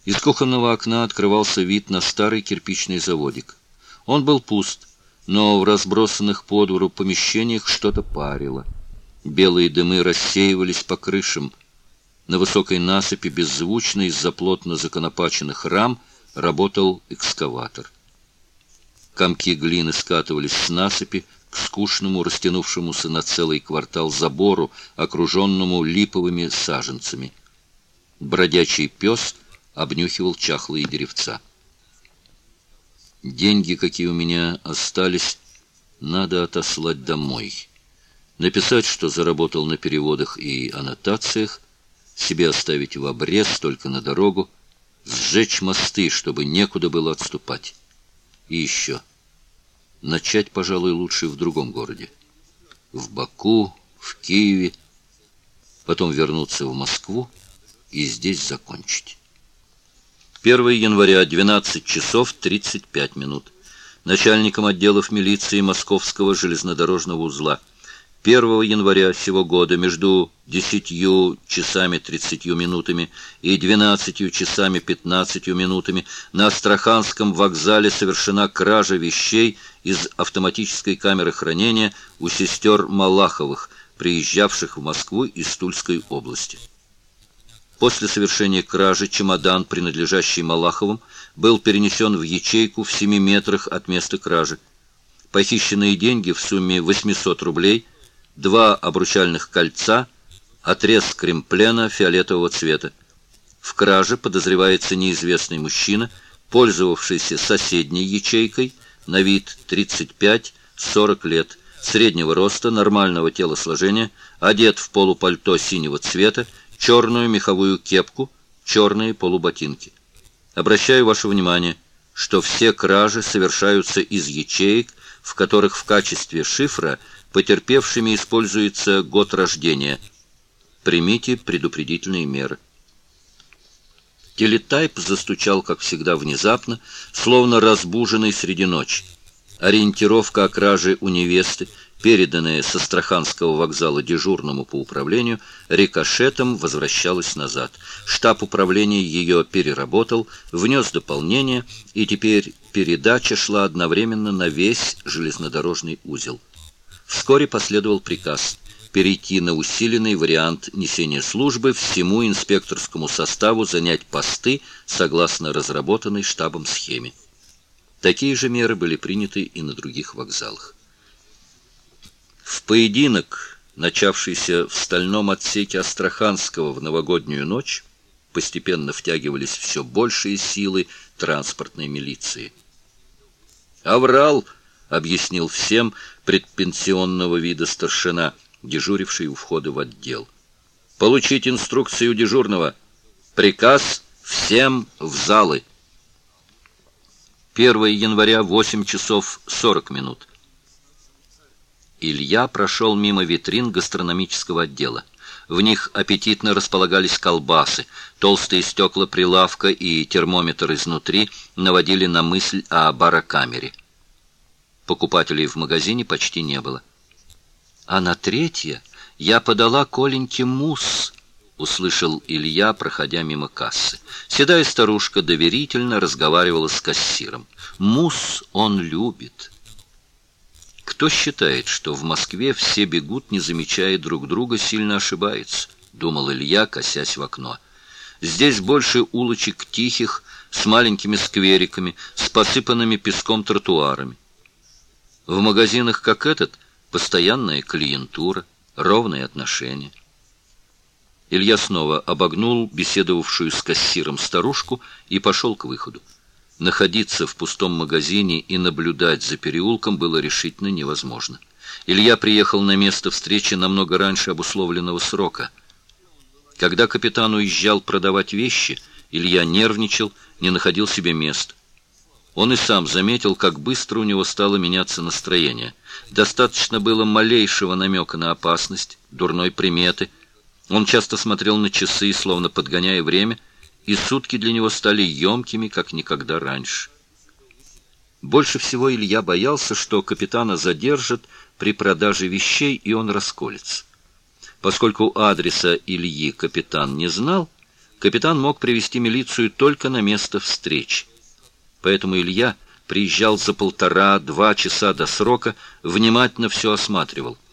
Из кухонного окна открывался вид на старый кирпичный заводик. Он был пуст, но в разбросанных по двору помещениях что-то парило. Белые дымы рассеивались по крышам. На высокой насыпи беззвучно из-за плотно законопаченных рам работал экскаватор. Комки глины скатывались с насыпи к скучному, растянувшемуся на целый квартал забору, окруженному липовыми саженцами. Бродячий пес обнюхивал чахлые деревца. Деньги, какие у меня остались, надо отослать домой. Написать, что заработал на переводах и аннотациях, себе оставить в обрез только на дорогу, сжечь мосты, чтобы некуда было отступать. И еще. Начать, пожалуй, лучше в другом городе. В Баку, в Киеве. Потом вернуться в Москву и здесь закончить. 1 января, 12 часов 35 минут. Начальником отделов милиции Московского железнодорожного узла. 1 января сего года между 10 часами 30 минутами и 12 часами 15 минутами на Астраханском вокзале совершена кража вещей из автоматической камеры хранения у сестер Малаховых, приезжавших в Москву из Тульской области. После совершения кражи чемодан, принадлежащий Малаховым, был перенесен в ячейку в 7 метрах от места кражи. Похищенные деньги в сумме 800 рублей, 2 обручальных кольца, отрез кремплена фиолетового цвета. В краже подозревается неизвестный мужчина, пользовавшийся соседней ячейкой, на вид 35-40 лет, среднего роста, нормального телосложения, одет в полупальто синего цвета, черную меховую кепку, черные полуботинки. Обращаю ваше внимание, что все кражи совершаются из ячеек, в которых в качестве шифра потерпевшими используется год рождения. Примите предупредительные меры. Телетайп застучал, как всегда, внезапно, словно разбуженный среди ночи. Ориентировка о краже у невесты, переданная с Астраханского вокзала дежурному по управлению, рикошетом возвращалась назад. Штаб управления ее переработал, внес дополнение, и теперь передача шла одновременно на весь железнодорожный узел. Вскоре последовал приказ перейти на усиленный вариант несения службы, всему инспекторскому составу занять посты согласно разработанной штабом схеме. Такие же меры были приняты и на других вокзалах. В поединок, начавшийся в стальном отсеке Астраханского в новогоднюю ночь, постепенно втягивались все большие силы транспортной милиции. «Аврал!» — объяснил всем предпенсионного вида старшина, дежуривший у входа в отдел. «Получить инструкции у дежурного. Приказ всем в залы». 1 января, 8 часов 40 минут. Илья прошел мимо витрин гастрономического отдела. В них аппетитно располагались колбасы, толстые стекла прилавка и термометр изнутри наводили на мысль о барокамере. Покупателей в магазине почти не было. «А на 3 я подала Коленьке мусс», — услышал Илья, проходя мимо кассы. Седая старушка доверительно разговаривала с кассиром. «Мусс он любит». Кто считает, что в Москве все бегут, не замечая друг друга, сильно ошибается, думал Илья, косясь в окно. Здесь больше улочек тихих, с маленькими сквериками, с посыпанными песком тротуарами. В магазинах, как этот, постоянная клиентура, ровные отношения. Илья снова обогнул беседовавшую с кассиром старушку и пошел к выходу. Находиться в пустом магазине и наблюдать за переулком было решительно невозможно. Илья приехал на место встречи намного раньше обусловленного срока. Когда капитан уезжал продавать вещи, Илья нервничал, не находил себе места. Он и сам заметил, как быстро у него стало меняться настроение. Достаточно было малейшего намека на опасность, дурной приметы. Он часто смотрел на часы, словно подгоняя время, и сутки для него стали емкими, как никогда раньше. Больше всего Илья боялся, что капитана задержат при продаже вещей, и он расколется. Поскольку адреса Ильи капитан не знал, капитан мог привести милицию только на место встречи. Поэтому Илья приезжал за 1,5-2 часа до срока, внимательно все осматривал.